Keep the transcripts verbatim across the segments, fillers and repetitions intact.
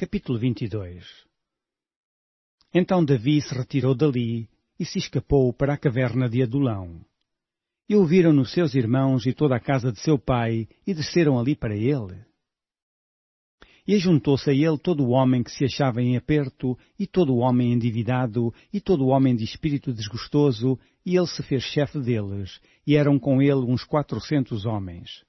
Capítulo vinte e dois. Então Davi se retirou dali e se escapou para a caverna de Adulão. E ouviram-no seus irmãos e toda a casa de seu pai, e desceram ali para ele. E ajuntou-se a ele todo o homem que se achava em aperto, e todo o homem endividado, e todo o homem de espírito desgostoso, e ele se fez chefe deles, e eram com ele uns quatrocentos homens.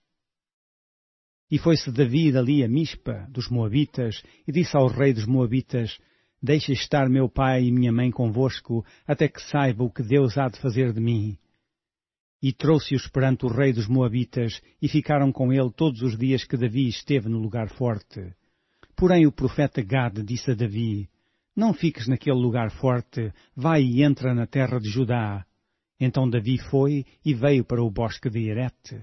E foi-se Davi dali a Mispa, dos Moabitas, e disse ao rei dos Moabitas: Deixa estar meu pai e minha mãe convosco, até que saiba o que Deus há de fazer de mim. E trouxe-os perante o rei dos Moabitas, e ficaram com ele todos os dias que Davi esteve no lugar forte. Porém o profeta Gade disse a Davi: Não fiques naquele lugar forte, vai e entra na terra de Judá. Então Davi foi e veio para o bosque de Herete.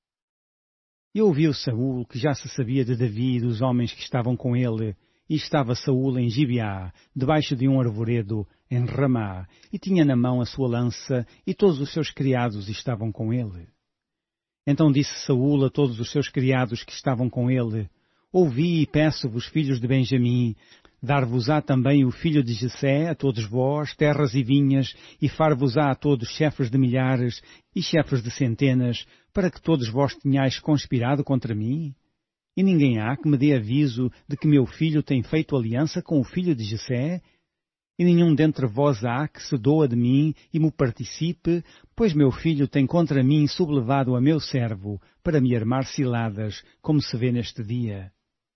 E ouviu Saul que já se sabia de Davi e dos homens que estavam com ele, e estava Saul em Gibeá, debaixo de um arvoredo, em Ramá, e tinha na mão a sua lança, e todos os seus criados estavam com ele. Então disse Saul a todos os seus criados que estavam com ele: Ouvi e peço-vos, filhos de Benjamim, dar-vos-á também o filho de Jessé, a todos vós, terras e vinhas, e far-vos-á a todos chefes de milhares e chefes de centenas, para que todos vós tenhais conspirado contra mim? E ninguém há que me dê aviso de que meu filho tem feito aliança com o filho de Jessé? E nenhum dentre vós há que se doa de mim e me participe, pois meu filho tem contra mim sublevado a meu servo, para me armar ciladas, como se vê neste dia.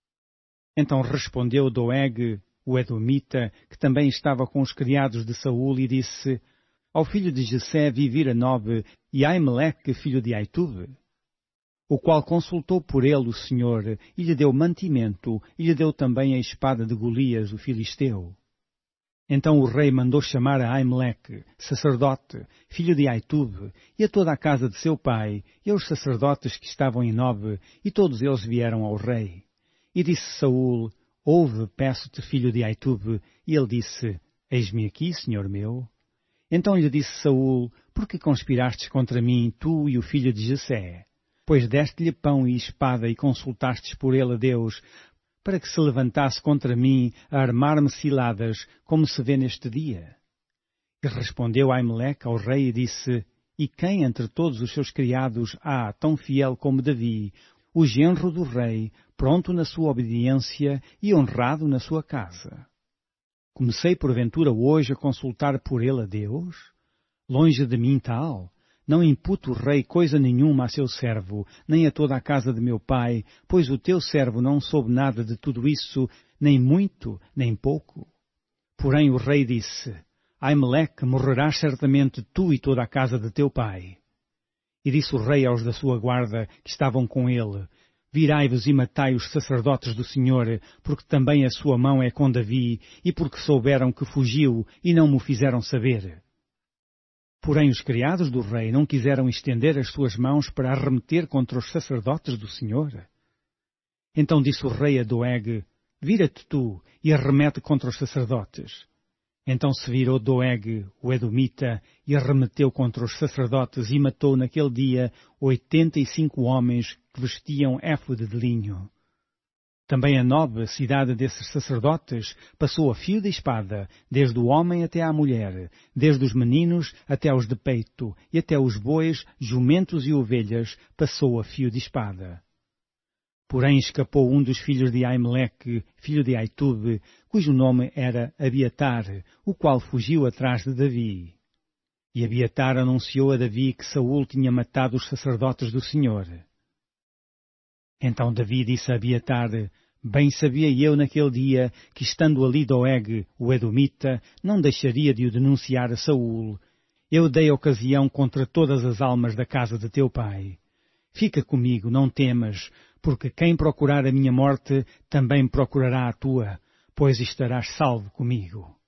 Então respondeu Doeg, o Edomita, que também estava com os criados de Saul, e disse: Ao filho de Jessé vivira Nob e Aimeleque, filho de Aitube, o qual consultou por ele o Senhor, e lhe deu mantimento, e lhe deu também a espada de Golias, o filisteu. Então o rei mandou chamar a Aimeleque, sacerdote, filho de Aitube, e a toda a casa de seu pai, e aos sacerdotes que estavam em Nob, e todos eles vieram ao rei. E disse Saul: Ouve, peço-te, filho de Aitube. E ele disse: Eis-me aqui, senhor meu. Então lhe disse Saul: Por que conspirastes contra mim, tu e o filho de Jessé? Pois deste-lhe pão e espada e consultastes por ele a Deus, para que se levantasse contra mim a armar-me ciladas, como se vê neste dia. E respondeu Aimeleque ao rei e disse: E quem entre todos os seus criados há tão fiel como Davi, o genro do rei, pronto na sua obediência e honrado na sua casa? Comecei porventura hoje a consultar por ele a Deus? Longe de mim tal. Não imputo o rei coisa nenhuma a seu servo, nem a toda a casa de meu pai, pois o teu servo não soube nada de tudo isso, nem muito, nem pouco. Porém o rei disse: Aimeleque, morrerás certamente tu e toda a casa de teu pai. E disse o rei aos da sua guarda, que estavam com ele: Virai-vos e matai os sacerdotes do Senhor, porque também a sua mão é com Davi, e porque souberam que fugiu e não mo fizeram saber. Porém os criados do rei não quiseram estender as suas mãos para arremeter contra os sacerdotes do Senhor. Então disse o rei a Doeg: Vira-te tu e arremete contra os sacerdotes. Então se virou Doeg, o Edomita, e arremeteu contra os sacerdotes e matou naquele dia oitenta e cinco homens que vestiam éfode de linho. Também a Nob, cidade desses sacerdotes, passou a fio de espada, desde o homem até à mulher, desde os meninos até os de peito, e até os bois, jumentos e ovelhas, passou a fio de espada. Porém escapou um dos filhos de Aimeleque, filho de Aitube, cujo nome era Abiatar, o qual fugiu atrás de Davi. E Abiatar anunciou a Davi que Saul tinha matado os sacerdotes do Senhor. Então Davi disse a Abiatar: Bem sabia eu naquele dia que, estando ali Doeg, o Edomita, não deixaria de o denunciar a Saul. Eu dei ocasião contra todas as almas da casa de teu pai. Fica comigo, não temas, porque quem procurar a minha morte também procurará a tua, pois estarás salvo comigo.